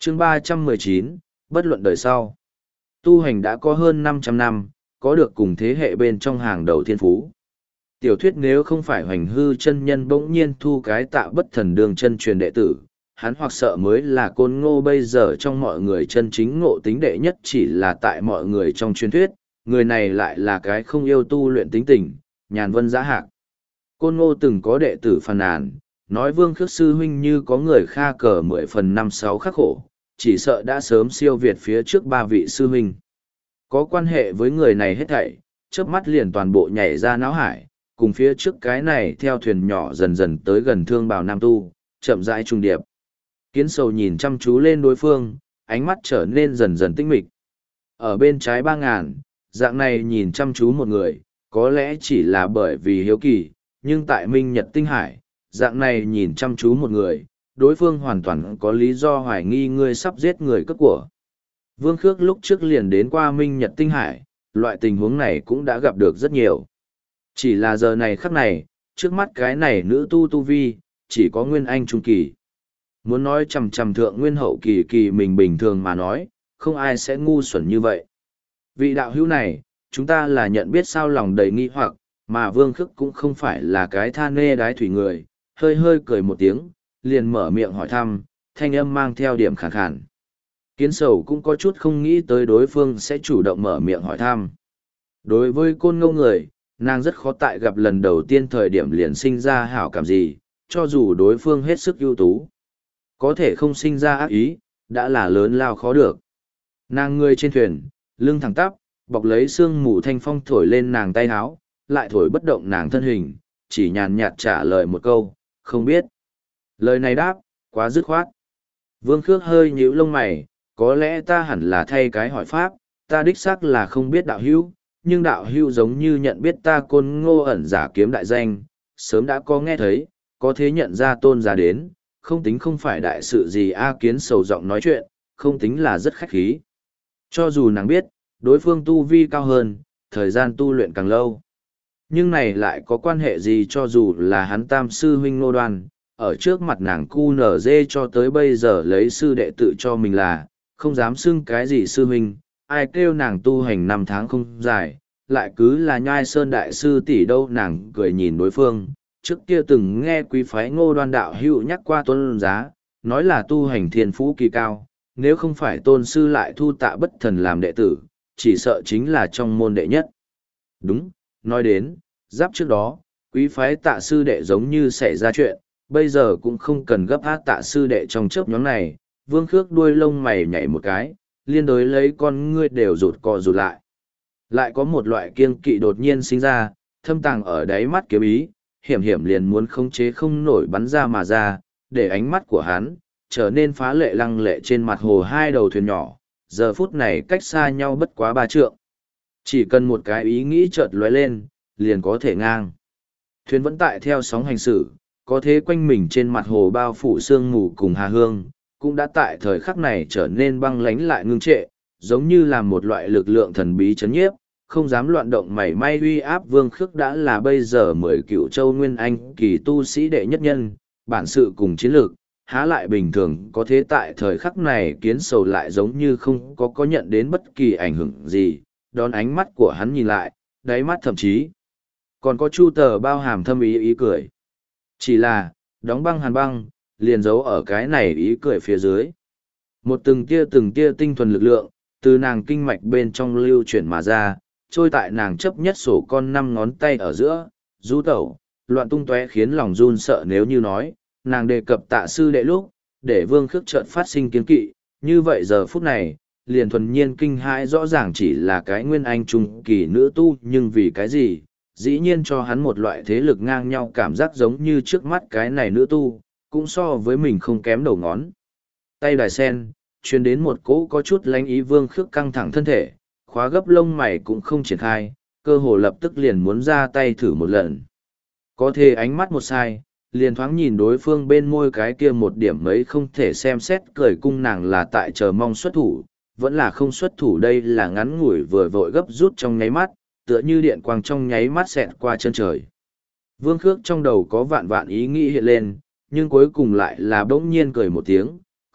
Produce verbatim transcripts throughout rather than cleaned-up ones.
chương ba trăm mười chín, bất luận đời sau. Tu hành đã có hơn năm trăm năm, có được cùng thế hệ bên trong hàng đầu thiên phú. Tiểu thuyết nếu không phải Hoành Hư chân nhân bỗng nhiên thu cái Tạ Bất Thần đường chân truyền đệ tử, hắn hoặc sợ mới là Côn Ngô bây giờ trong mọi người chân chính ngộ tính đệ nhất chỉ là tại mọi người trong truyền thuyết, người này lại là cái không yêu tu luyện tính tình, nhàn vân giá hạc. Côn Ngô từng có đệ tử phàn nàn, nói Vương Khước sư huynh như có người kha cờ mười phần năm sáu khắc khổ, chỉ sợ đã sớm siêu việt phía trước ba vị sư huynh. Có quan hệ với người này hết thảy, chớp mắt liền toàn bộ nhảy ra náo hải, cùng phía trước cái này theo thuyền nhỏ dần dần tới gần Thương Bào Nam Tu, chậm rãi trung điệp. Kiến sầu nhìn chăm chú lên đối phương, ánh mắt trở nên dần dần tinh mịch. Ở bên trái ba ngàn, dạng này nhìn chăm chú một người, có lẽ chỉ là bởi vì hiếu kỳ, nhưng tại Minh Nhật Tinh Hải, dạng này nhìn chăm chú một người, đối phương hoàn toàn có lý do hoài nghi ngươi sắp giết người cướp của. Vương Khước lúc trước liền đến qua Minh Nhật Tinh Hải, loại tình huống này cũng đã gặp được rất nhiều. Chỉ là giờ này khắc này, trước mắt cái này nữ tu tu vi, chỉ có Nguyên Anh Trung Kỳ. Muốn nói chầm chầm thượng Nguyên Hậu Kỳ kỳ mình bình thường mà nói, không ai sẽ ngu xuẩn như vậy. Vị đạo hữu này, chúng ta là nhận biết sao lòng đầy nghi hoặc, mà Vương Khước cũng không phải là cái tha nê đái thủy người, hơi hơi cười một tiếng, liền mở miệng hỏi thăm, thanh âm mang theo điểm khàn khàn. Kiến sầu cũng có chút không nghĩ tới đối phương sẽ chủ động mở miệng hỏi thăm. Đối với Côn Ngô người, nàng rất khó tại gặp lần đầu tiên thời điểm liền sinh ra hảo cảm gì, cho dù đối phương hết sức ưu tú. Có thể không sinh ra ác ý, đã là lớn lao khó được. Nàng người trên thuyền, lưng thẳng tắp, bọc lấy sương mù thanh phong thổi lên nàng tay áo, lại thổi bất động nàng thân hình, chỉ nhàn nhạt trả lời một câu, không biết. Lời này đáp, quá dứt khoát. Vương Khước hơi nhíu lông mày, có lẽ ta hẳn là thay cái hỏi pháp, ta đích xác là không biết đạo hữu, nhưng đạo hữu giống như nhận biết ta Côn Ngô ẩn giả kiếm đại danh, sớm đã có nghe thấy, có thế nhận ra tôn ra đến, không tính không phải đại sự gì A Kiến sầu giọng nói chuyện, không tính là rất khách khí. Cho dù nàng biết, đối phương tu vi cao hơn, thời gian tu luyện càng lâu. Nhưng này lại có quan hệ gì cho dù là hắn tam sư huynh Ngô Đoan, ở trước mặt nàng cu nở dê cho tới bây giờ lấy sư đệ tự cho mình là, không dám xưng cái gì sư huynh, ai kêu nàng tu hành năm tháng không dài, lại cứ là nhai sơn đại sư tỷ đâu. Nàng cười nhìn đối phương, trước kia từng nghe quý phái Ngô Đoan đạo hữu nhắc qua tôn giá, nói là tu hành thiên phú kỳ cao, nếu không phải tôn sư lại thu Tạ Bất Thần làm đệ tử, chỉ sợ chính là trong môn đệ nhất. Đúng, nói đến, giáp trước đó, quý phái Tạ sư đệ giống như xảy ra chuyện, bây giờ cũng không cần gấp hát Tạ sư đệ trong chớp nhóm này. Vương Khước đuôi lông mày nhảy một cái, liên đối lấy con ngươi đều rụt cò rụt lại. Lại có một loại kiêng kỵ đột nhiên sinh ra, thâm tàng ở đáy mắt kiếm ý, hiểm hiểm liền muốn khống chế không nổi bắn ra mà ra, để ánh mắt của hắn trở nên phá lệ lăng lệ trên mặt hồ hai đầu thuyền nhỏ, giờ phút này cách xa nhau bất quá ba trượng. Chỉ cần một cái ý nghĩ chợt lóe lên, liền có thể ngang. Thuyền vẫn tại theo sóng hành xử, có thế quanh mình trên mặt hồ bao phủ sương mù cùng hà hương, cũng đã tại thời khắc này trở nên băng lánh lại ngưng trệ, giống như là một loại lực lượng thần bí chấn nhiếp, không dám loạn động mảy may. Uy áp Vương Khước đã là bây giờ mười cựu châu nguyên anh kỳ tu sĩ đệ nhất nhân, bản sự cùng chiến lược, há lại bình thường có thế tại thời khắc này. Kiến sầu lại giống như không có có nhận đến bất kỳ ảnh hưởng gì, đón ánh mắt của hắn nhìn lại, đáy mắt thậm chí còn có chu tờ bao hàm thâm ý ý cười. Chỉ là, đóng băng hàn băng, liền giấu ở cái này ý cười phía dưới. Một từng tia từng tia tinh thuần lực lượng, từ nàng kinh mạch bên trong lưu chuyển mà ra, trôi tại nàng chấp nhất sổ con năm ngón tay ở giữa, du tẩu, loạn tung tóe khiến lòng run sợ. Nếu như nói, nàng đề cập Tạ sư đệ lúc, để Vương Khước chợt phát sinh kiến kỵ, như vậy giờ phút này, liền thuần nhiên kinh hãi rõ ràng chỉ là cái nguyên anh trung kỳ nữ tu, nhưng vì cái gì, dĩ nhiên cho hắn một loại thế lực ngang nhau cảm giác giống như trước mắt cái này nữ tu, cũng so với mình không kém đầu ngón tay. Đài sen, truyền đến một cỗ có chút lánh ý. Vương Khước căng thẳng thân thể, khóa gấp lông mày cũng không triển khai, cơ hồ lập tức liền muốn ra tay thử một lần. Có thể ánh mắt một sai, liền thoáng nhìn đối phương bên môi cái kia một điểm mấy không thể xem xét cười cung. Nàng là tại chờ mong xuất thủ, vẫn là không xuất thủ. Đây là ngắn ngủi vừa vội gấp rút trong nháy mắt, tựa như điện quang trong nháy mắt xẹt qua chân trời. Vương Khước trong đầu có vạn vạn ý nghĩ hiện lên, nhưng cuối cùng lại là bỗng nhiên cười một tiếng,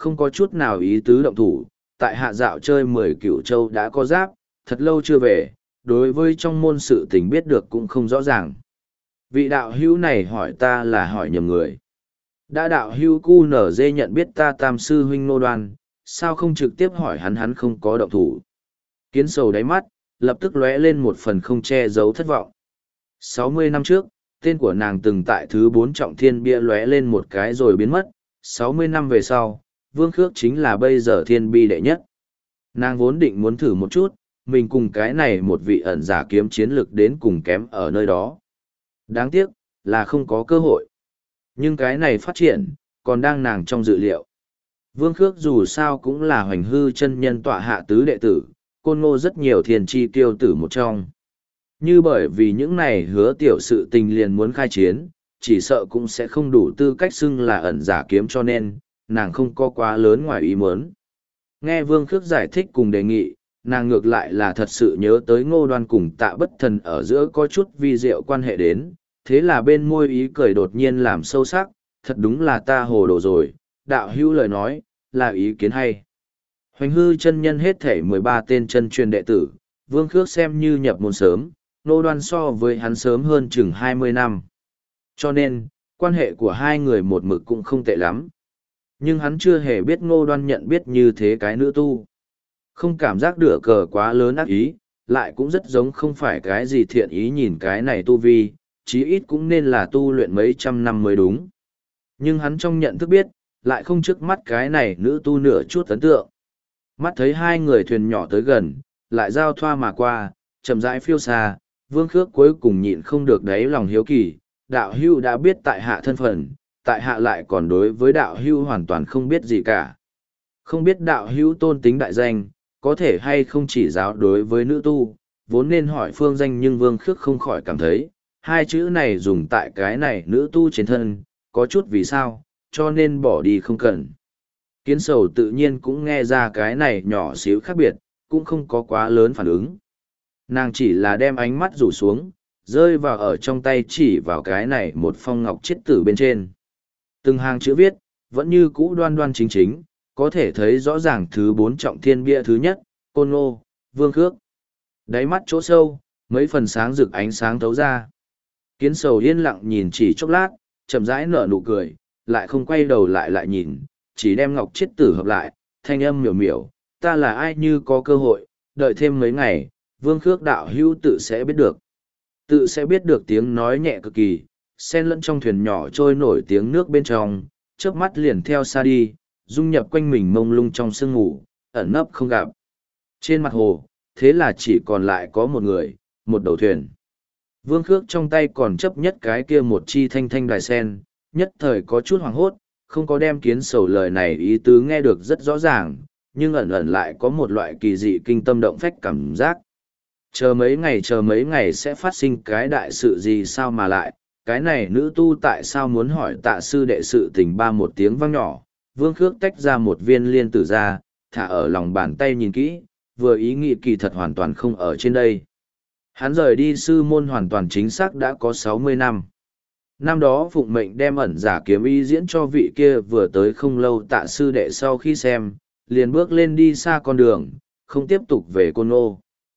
không có chút nào ý tứ động thủ, tại hạ dạo chơi mười cửu châu đã có giáp, thật lâu chưa về, đối với trong môn sự tình biết được cũng không rõ ràng. Vị đạo hữu này hỏi ta là hỏi nhầm người. Đã đạo hữu cu nở dê nhận biết ta tam sư huynh Ngô Đoan, sao không trực tiếp hỏi hắn hắn không có động thủ. Kiến sầu đáy mắt, lập tức lóe lên một phần không che giấu thất vọng. sáu mươi năm trước, tên của nàng từng tại thứ bốn trọng thiên bia lóe lên một cái rồi biến mất. sáu mươi năm về sau, Vương Khước chính là bây giờ thiên bi đệ nhất. Nàng vốn định muốn thử một chút, mình cùng cái này một vị ẩn giả kiếm chiến lực đến cùng kém ở nơi đó. Đáng tiếc, là không có cơ hội. Nhưng cái này phát triển, còn đang nàng trong dự liệu. Vương Khước dù sao cũng là hoành hư chân nhân tọa hạ tứ đệ tử, côn ngô rất nhiều thiền chi tiêu tử một trong. Như bởi vì những này hứa tiểu sự tình liền muốn khai chiến, chỉ sợ cũng sẽ không đủ tư cách xưng là ẩn giả kiếm cho nên, nàng không có quá lớn ngoài ý muốn. Nghe Vương Khước giải thích cùng đề nghị, nàng ngược lại là thật sự nhớ tới Ngô Đoan cùng Tạ Bất Thần ở giữa có chút vi diệu quan hệ đến, thế là bên môi ý cười đột nhiên làm sâu sắc, thật đúng là ta hồ đồ rồi, đạo hữu lời nói, là ý kiến hay. Hoành hư chân nhân hết thể mười ba tên chân truyền đệ tử, Vương Khước xem như nhập môn sớm, Ngô Đoan so với hắn sớm hơn chừng hai mươi năm. Cho nên, quan hệ của hai người một mực cũng không tệ lắm. Nhưng hắn chưa hề biết Ngô Đoan nhận biết như thế cái nữ tu. Không cảm giác đửa cờ quá lớn ác ý, lại cũng rất giống không phải cái gì thiện ý nhìn cái này tu vi, chí ít cũng nên là tu luyện mấy trăm năm mới đúng. Nhưng hắn trong nhận thức biết, lại không trước mắt cái này nữ tu nửa chút ấn tượng. Mắt thấy hai người thuyền nhỏ tới gần, lại giao thoa mà qua, chậm rãi phiêu xa, Vương Khước cuối cùng nhịn không được đáy lòng hiếu kỳ, đạo hưu đã biết tại hạ thân phận, tại hạ lại còn đối với đạo hưu hoàn toàn không biết gì cả. Không biết đạo hưu tôn tính đại danh, có thể hay không chỉ giáo đối với nữ tu, vốn nên hỏi phương danh nhưng Vương Khước không khỏi cảm thấy, hai chữ này dùng tại cái này nữ tu trên thân, có chút vì sao, cho nên bỏ đi không cần. Kiến sầu tự nhiên cũng nghe ra cái này nhỏ xíu khác biệt, cũng không có quá lớn phản ứng. Nàng chỉ là đem ánh mắt rủ xuống, rơi vào ở trong tay chỉ vào cái này một phong ngọc chiết tử bên trên. Từng hàng chữ viết, vẫn như cũ đoan đoan chính chính, có thể thấy rõ ràng thứ bốn trọng thiên bia thứ nhất, Côn Ngô, Vương Khước. Đáy mắt chỗ sâu, mấy phần sáng rực ánh sáng thấu ra. Kiến sầu yên lặng nhìn chỉ chốc lát, chậm rãi nở nụ cười, lại không quay đầu lại lại nhìn, chỉ đem ngọc chiết tử hợp lại, thanh âm miểu miểu, ta là ai như có cơ hội, đợi thêm mấy ngày, Vương Khước đạo hữu tự sẽ biết được. Tự sẽ biết được tiếng nói nhẹ cực kỳ, xen lẫn trong thuyền nhỏ trôi nổi tiếng nước bên trong, chớp mắt liền theo xa đi, dung nhập quanh mình mông lung trong sương ngủ, ẩn nấp không gặp. Trên mặt hồ, thế là chỉ còn lại có một người, một đầu thuyền. Vương Khước trong tay còn chấp nhất cái kia một chi thanh thanh đài sen, nhất thời có chút hoảng hốt, không có đem kiến sầu lời này ý tứ nghe được rất rõ ràng, nhưng ẩn ẩn lại có một loại kỳ dị kinh tâm động phách cảm giác. Chờ mấy ngày chờ mấy ngày sẽ phát sinh cái đại sự gì sao mà lại, cái này nữ tu tại sao muốn hỏi tạ sư đệ sự tình ba một tiếng vang nhỏ, Vương Khước tách ra một viên liên tử ra, thả ở lòng bàn tay nhìn kỹ, vừa ý nghĩ kỳ thật hoàn toàn không ở trên đây. Hắn rời đi sư môn hoàn toàn chính xác đã có sáu mươi năm. Năm đó phụng mệnh đem ẩn giả kiếm ý diễn cho vị kia vừa tới không lâu tạ sư đệ sau khi xem, liền bước lên đi xa con đường, không tiếp tục về Côn Ngô.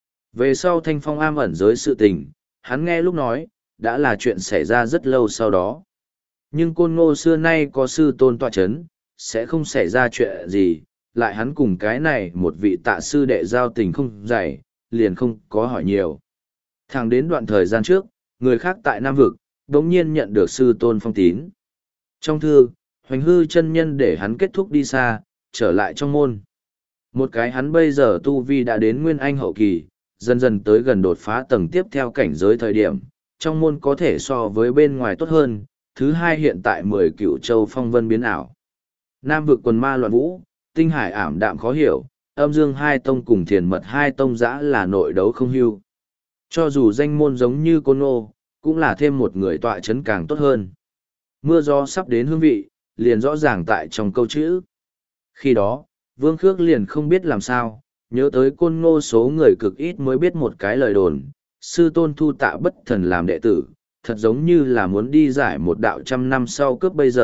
Về sau thanh phong am ẩn giới sự tình, hắn nghe lúc nói, đã là chuyện xảy ra rất lâu sau đó. Nhưng Côn Ngô xưa nay có sư tôn tọa chấn, sẽ không xảy ra chuyện gì, lại hắn cùng cái này một vị tạ sư đệ giao tình không dày, liền không có hỏi nhiều. Thẳng đến đoạn thời gian trước, người khác tại Nam Vực, đống nhiên nhận được sư tôn phong tín. Trong thư, Hoành hư chân nhân để hắn kết thúc đi xa, trở lại trong môn. Một cái hắn bây giờ tu vi đã đến nguyên anh hậu kỳ, dần dần tới gần đột phá tầng tiếp theo cảnh giới thời điểm, trong môn có thể so với bên ngoài tốt hơn, thứ hai hiện tại mười cựu châu phong vân biến ảo. Nam vực quần ma loạn vũ, tinh hải ảm đạm khó hiểu, âm dương hai tông cùng thiền mật hai tông giã là nội đấu không hưu. Cho dù danh môn giống như Côn Ngô, cũng là thêm một người tọa chấn càng tốt hơn. Mưa gió sắp đến hương vị, liền rõ ràng tại trong câu chữ. Khi đó, Vương Khước liền không biết làm sao, nhớ tới Côn Ngô số người cực ít mới biết một cái lời đồn, sư tôn thu Tạ Bất Thần làm đệ tử, thật giống như là muốn đi giải một đạo trăm năm sau cướp bây giờ,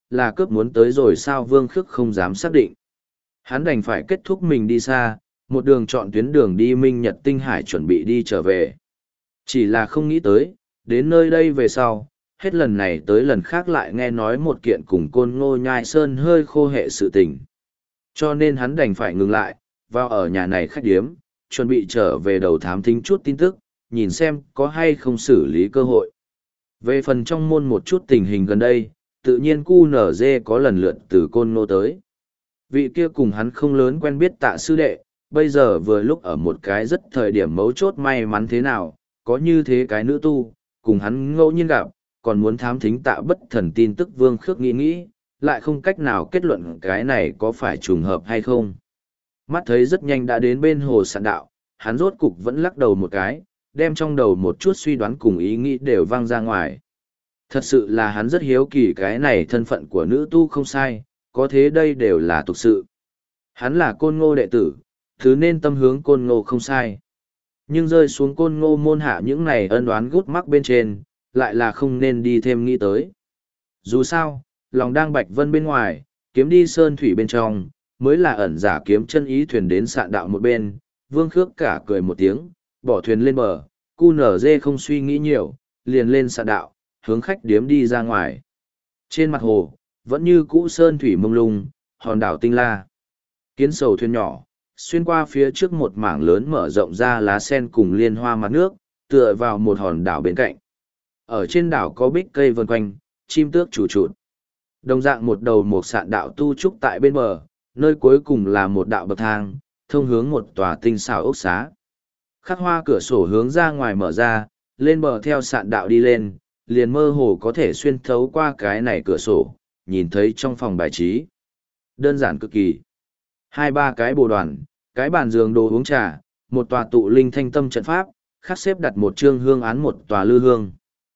là cướp muốn tới rồi sao Vương Khước không dám xác định. Hắn đành phải kết thúc mình đi xa, một đường chọn tuyến đường đi Minh Nhật Tinh Hải chuẩn bị đi trở về. Chỉ là không nghĩ tới, đến nơi đây về sau, hết lần này tới lần khác lại nghe nói một kiện cùng Côn Ngô Nhai Sơn hơi khô hệ sự tình. Cho nên hắn đành phải ngừng lại, vào ở nhà này khách điếm, chuẩn bị trở về đầu thám thính chút tin tức, nhìn xem có hay không xử lý cơ hội. Về phần trong môn một chút tình hình gần đây, tự nhiên cu nở dê có lần lượt từ Côn Ngô tới. Vị kia cùng hắn không lớn quen biết Tạ sư đệ, bây giờ vừa lúc ở một cái rất thời điểm mấu chốt may mắn thế nào, có như thế cái nữ tu, cùng hắn ngẫu nhiên gặp, còn muốn thám thính Tạ Bất Thần tin tức. Vương Khước nghĩ nghĩ, lại không cách nào kết luận cái này có phải trùng hợp hay không. Mắt thấy rất nhanh đã đến bên hồ sạn đạo, hắn rốt cục vẫn lắc đầu một cái, đem trong đầu một chút suy đoán cùng ý nghĩ đều văng ra ngoài. Thật sự là hắn rất hiếu kỳ cái này thân phận của nữ tu không sai, có thế đây đều là tục sự. Hắn là Côn Ngô đệ tử, thứ nên tâm hướng Côn Ngô không sai. Nhưng rơi xuống Côn Ngô môn hạ những này ân oán gút mắc bên trên, lại là không nên đi thêm nghĩ tới. Dù sao, lòng đang Bạch Vân bên ngoài, kiếm đi sơn thủy bên trong, mới là ẩn giả kiếm chân ý thuyền đến sạn đạo một bên. Vương Khước cả cười một tiếng, bỏ thuyền lên bờ, cu nở dê không suy nghĩ nhiều, liền lên sạn đạo, hướng khách điếm đi ra ngoài. Trên mặt hồ, vẫn như cũ sơn thủy mông lung, hòn đảo tinh la. Kiến sầu thuyền nhỏ, xuyên qua phía trước một mảng lớn mở rộng ra lá sen cùng liên hoa mặt nước, tựa vào một hòn đảo bên cạnh. Ở trên đảo có bích cây vần quanh, chim tước chủ trụt. Đồng dạng một đầu một sạn đạo tu trúc tại bên bờ, nơi cuối cùng là một đạo bậc thang, thông hướng một tòa tinh xảo ốc xá. Khắc hoa cửa sổ hướng ra ngoài mở ra, lên bờ theo sạn đạo đi lên, liền mơ hồ có thể xuyên thấu qua cái này cửa sổ, nhìn thấy trong phòng bài trí. Đơn giản cực kỳ. Hai ba cái bồ đoàn, cái bàn giường đồ uống trà, một tòa tụ linh thanh tâm trận pháp, khắc xếp đặt một chương hương án một tòa lư hương.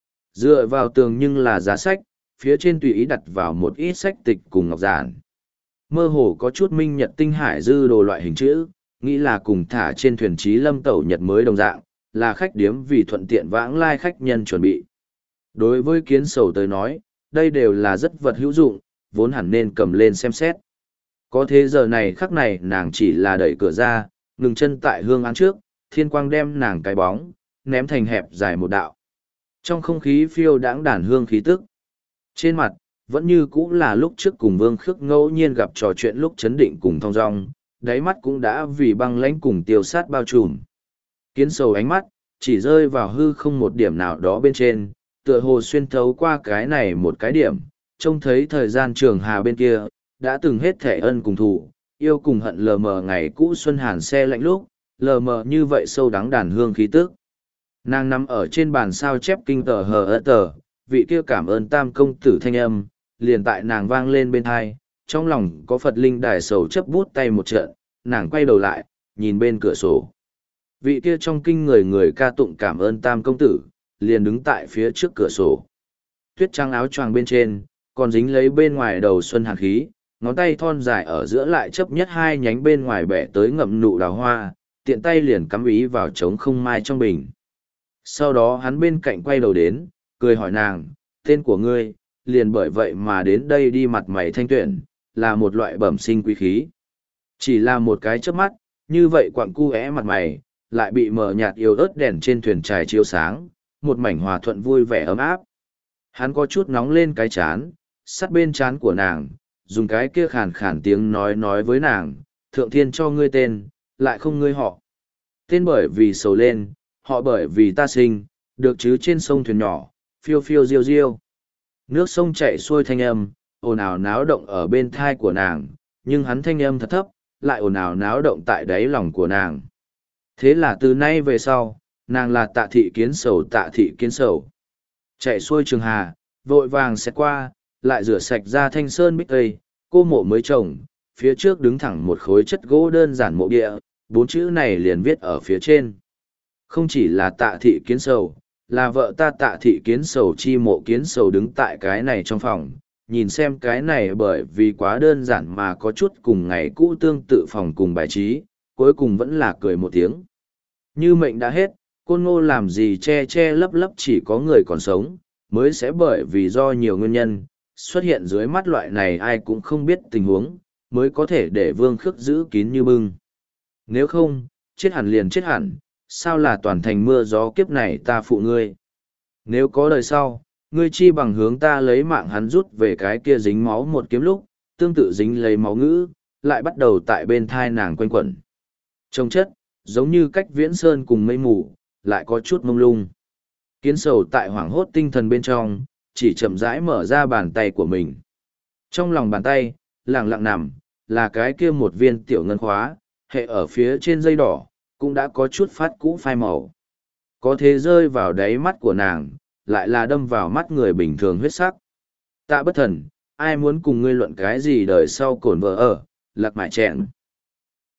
Dựa vào tường nhưng là giá sách, phía trên tùy ý đặt vào một ít sách tịch cùng ngọc giản. Mơ hồ có chút Minh Nhật Tinh Hải dư đồ loại hình chữ, nghĩ là cùng thả trên thuyền trí lâm tẩu nhật mới đồng dạng, là khách điếm vì thuận tiện vãng lai khách nhân chuẩn bị. Đối với kiến sầu tới nói, đây đều là rất vật hữu dụng, vốn hẳn nên cầm lên xem xét. Có thế giờ này khắc này nàng chỉ là đẩy cửa ra, ngừng chân tại hương án trước, thiên quang đem nàng cái bóng, ném thành hẹp dài một đạo. Trong không khí phiêu đãng đàn hương khí tức. Trên mặt, vẫn như cũ là lúc trước cùng Vương Khước ngẫu nhiên gặp trò chuyện lúc chấn định cùng thong dong, đáy mắt cũng đã vì băng lãnh cùng tiêu sát bao trùm. Kiến sầu ánh mắt, chỉ rơi vào hư không một điểm nào đó bên trên, tựa hồ xuyên thấu qua cái này một cái điểm, trông thấy thời gian trường hà bên kia, đã từng hết thể ân cùng thù, yêu cùng hận lờ mờ ngày cũ xuân hàn xe lạnh lúc, lờ mờ như vậy sâu đắng đàn hương khí tức. Nàng nằm ở trên bàn sao chép kinh tờ hờ ơ tờ, vị kia cảm ơn tam công tử thanh âm, liền tại nàng vang lên bên thai, trong lòng có Phật linh đài sầu chấp bút tay một trận, nàng quay đầu lại, nhìn bên cửa sổ. Vị kia trong kinh người người ca tụng cảm ơn tam công tử, liền đứng tại phía trước cửa sổ. Tuyết trắng áo choàng bên trên, còn dính lấy bên ngoài đầu xuân hàn khí, ngón tay thon dài ở giữa lại chấp nhất hai nhánh bên ngoài bẻ tới ngậm nụ đào hoa, tiện tay liền cắm ý vào trống không mai trong bình. Sau đó hắn bên cạnh quay đầu đến, cười hỏi nàng, tên của ngươi, liền bởi vậy mà đến đây đi mặt mày thanh tuyển, là một loại bẩm sinh quý khí. Chỉ là một cái chớp mắt, như vậy quặng cu é mặt mày, lại bị mờ nhạt yếu ớt đèn trên thuyền trài chiếu sáng, một mảnh hòa thuận vui vẻ ấm áp. Hắn có chút nóng lên cái chán, sát bên chán của nàng, dùng cái kia khàn khàn tiếng nói nói với nàng, thượng thiên cho ngươi tên, lại không ngươi họ. Tên bởi vì sầu lên, họ bởi vì ta sinh, được chứ trên sông thuyền nhỏ, phiêu phiêu diêu diêu. Nước sông chảy xuôi thanh âm, ồn ào náo động ở bên thai của nàng, nhưng hắn thanh âm thật thấp, lại ồn ào náo động tại đáy lòng của nàng. Thế là từ nay về sau, nàng là Tạ Thị Kiến Sầu, Tạ Thị Kiến Sầu. Chạy xuôi trường hà, vội vàng sẽ qua, lại rửa sạch ra thanh sơn bích cây, cô mộ mới trồng, phía trước đứng thẳng một khối chất gỗ đơn giản mộ địa, bốn chữ này liền viết ở phía trên. Không chỉ là Tạ Thị Kiến Sầu, là vợ ta Tạ Thị Kiến Sầu chi mộ Kiến Sầu đứng tại cái này trong phòng, nhìn xem cái này bởi vì quá đơn giản mà có chút cùng ngày cũ tương tự phòng cùng bài trí, cuối cùng vẫn là cười một tiếng. Như mệnh đã hết, Côn Ngô làm gì che che lấp lấp chỉ có người còn sống, mới sẽ bởi vì do nhiều nguyên nhân, xuất hiện dưới mắt loại này ai cũng không biết tình huống, mới có thể để Vương Khước giữ kín như bưng. Nếu không, chết hẳn liền chết hẳn, sao là toàn thành mưa gió kiếp này ta phụ ngươi. Nếu có đời sau, ngươi chi bằng hướng ta lấy mạng hắn rút về cái kia dính máu một kiếm lúc, tương tự dính lấy máu ngữ, lại bắt đầu tại bên thai nàng quanh quẩn. Trông chất, giống như cách viễn sơn cùng mây mù, lại có chút mông lung. Kiến sầu tại hoảng hốt tinh thần bên trong, chỉ chậm rãi mở ra bàn tay của mình. Trong lòng bàn tay, lặng lặng nằm, là cái kia một viên tiểu ngân khóa, hệ ở phía trên dây đỏ, cũng đã có chút phát cũ phai màu. Có thế rơi vào đáy mắt của nàng, lại là đâm vào mắt người bình thường huyết sắc. Tạ bất thần, ai muốn cùng ngươi luận cái gì đời sau cổn vợ ở, lạc mại chẹn.